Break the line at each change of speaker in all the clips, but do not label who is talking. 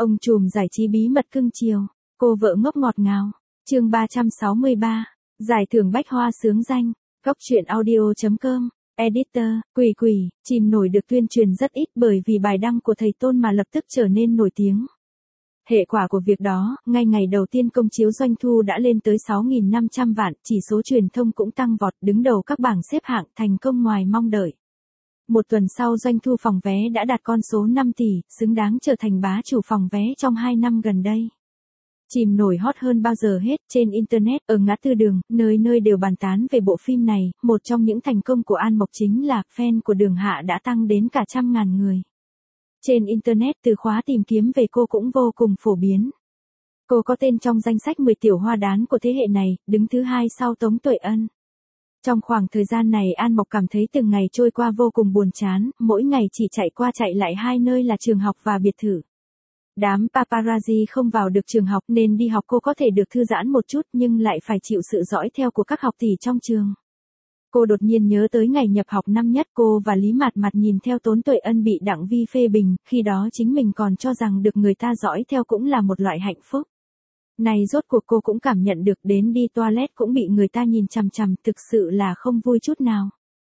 Ông trùm giải trí bí mật cưng chiều, cô vợ ngốc ngọt ngào. Chương 363, giải thưởng Bách Hoa xướng danh. Góc truyện audio.com. Editor, Quỷ Quỷ, chìm nổi được tuyên truyền rất ít bởi vì bài đăng của thầy Tôn mà lập tức trở nên nổi tiếng. Hệ quả của việc đó, ngay ngày đầu tiên công chiếu doanh thu đã lên tới 6.500 vạn, chỉ số truyền thông cũng tăng vọt, đứng đầu các bảng xếp hạng, thành công ngoài mong đợi. Một tuần sau doanh thu phòng vé đã đạt con số 5 tỷ, xứng đáng trở thành bá chủ phòng vé trong 2 năm gần đây. Chìm nổi hot hơn bao giờ hết trên Internet, ở ngã tư đường, nơi nơi đều bàn tán về bộ phim này. Một trong những thành công của An Mộc chính là fan của Đường Hạ đã tăng đến cả 100.000 người. Trên Internet từ khóa tìm kiếm về cô cũng vô cùng phổ biến. Cô có tên trong danh sách 10 tiểu hoa đán của thế hệ này, đứng thứ 2 sau Tống Tuệ Ân. Trong khoảng thời gian này An Mộc cảm thấy từng ngày trôi qua vô cùng buồn chán, mỗi ngày chỉ chạy qua chạy lại hai nơi là trường học và biệt thự. Đám paparazzi không vào được trường học nên đi học cô có thể được thư giãn một chút nhưng lại phải chịu sự dõi theo của các học tỷ trong trường. Cô đột nhiên nhớ tới ngày nhập học năm nhất cô và Lý Mạt Mạt nhìn theo Tống Tuệ Ân bị Đặng Vi phê bình, khi đó chính mình còn cho rằng được người ta dõi theo cũng là một loại hạnh phúc. Này rốt cuộc cô cũng cảm nhận được đến đi toilet cũng bị người ta nhìn chằm chằm, thực sự là không vui chút nào.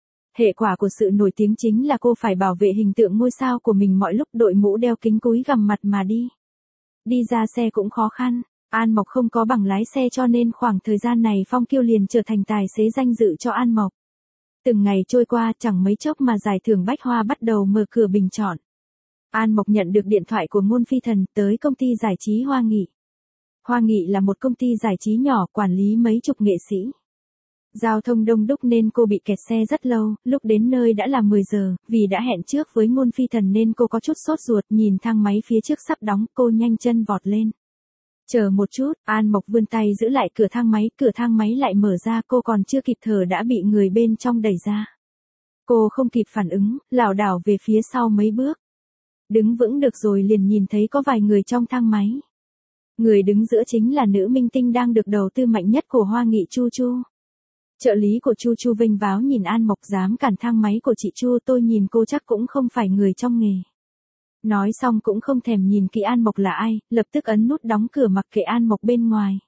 Hệ quả của sự nổi tiếng chính là cô phải bảo vệ hình tượng ngôi sao của mình mọi lúc, đội mũ đeo kính cúi gằm mặt mà đi. Đi ra xe cũng khó khăn, An Mộc không có bằng lái xe cho nên khoảng thời gian này Phong Kiêu liền trở thành tài xế danh dự cho An Mộc. Từng ngày trôi qua chẳng mấy chốc mà giải thưởng Bách Hoa bắt đầu mở cửa bình chọn. An Mộc nhận được điện thoại của Ngôn Phi Thần tới công ty giải trí Hoa Nghị. Hoa Nghị là một công ty giải trí nhỏ quản lý mấy chục nghệ sĩ. Giao thông đông đúc nên cô bị kẹt xe rất lâu, lúc đến nơi đã là 10 giờ, vì đã hẹn trước với Ngôn Phi Thần nên cô có chút sốt ruột, nhìn thang máy phía trước sắp đóng, cô nhanh chân vọt lên. Chờ một chút, An Mộc vươn tay giữ lại cửa thang máy lại mở ra, cô còn chưa kịp thở đã bị người bên trong đẩy ra. Cô không kịp phản ứng, lảo đảo về phía sau mấy bước. Đứng vững được rồi liền nhìn thấy có vài người trong thang máy. Người đứng giữa chính là nữ minh tinh đang được đầu tư mạnh nhất của Hoa Nghị, Chu Chu. Trợ lý của Chu Chu vênh váo nhìn An Mộc, dám cản thang máy của chị Chu, tôi nhìn cô chắc cũng không phải người trong nghề. Nói xong cũng không thèm nhìn kỹ An Mộc là ai, lập tức ấn nút đóng cửa mặc kệ An Mộc bên ngoài.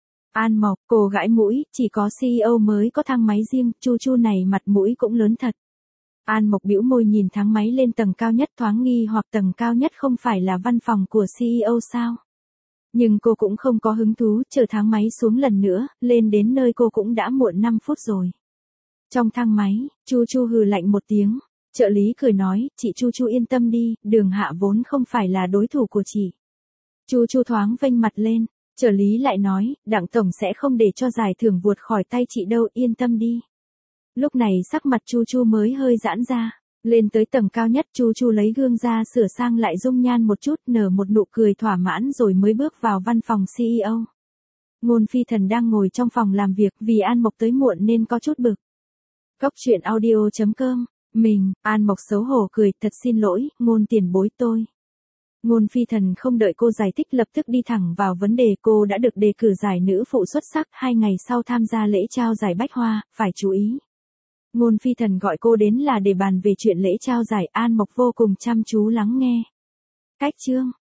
An Mộc, cô gãi mũi, chỉ có CEO mới có thang máy riêng, Chu Chu này mặt mũi cũng lớn thật. An Mộc bĩu môi nhìn thang máy lên tầng cao nhất, thoáng nghi hoặc tầng cao nhất không phải là văn phòng của CEO sao? Nhưng cô cũng không có hứng thú, chờ thang máy xuống lần nữa, lên đến nơi cô cũng đã muộn 5 phút rồi. Trong thang máy, Chu Chu hừ lạnh một tiếng, trợ lý cười nói, chị Chu Chu yên tâm đi, Đường Hạ vốn không phải là đối thủ của chị. Chu Chu thoáng vênh mặt lên, trợ lý lại nói, Đặng Tổng sẽ không để cho giải thưởng vụt khỏi tay chị đâu, yên tâm đi. Lúc này sắc mặt Chu Chu mới hơi giãn ra. Lên tới tầng cao nhất, Chu Chu lấy gương ra sửa sang lại dung nhan một chút, nở một nụ cười thỏa mãn rồi mới bước vào văn phòng CEO. Ngôn Phi Thần đang ngồi trong phòng làm việc, vì An Mộc tới muộn nên có chút bực. Góc truyện audio.com. An Mộc xấu hổ cười, thật xin lỗi, Ngôn tiền bối tôi. Ngôn Phi Thần không đợi cô giải thích lập tức đi thẳng vào vấn đề, cô đã được đề cử giải nữ phụ xuất sắc, 2 ngày sau tham gia lễ trao giải Bách Hoa, phải chú ý. Ngôn Phi Thần gọi cô đến là để bàn về chuyện lễ trao giải, An Mộc vô cùng chăm chú lắng nghe. Cách chương.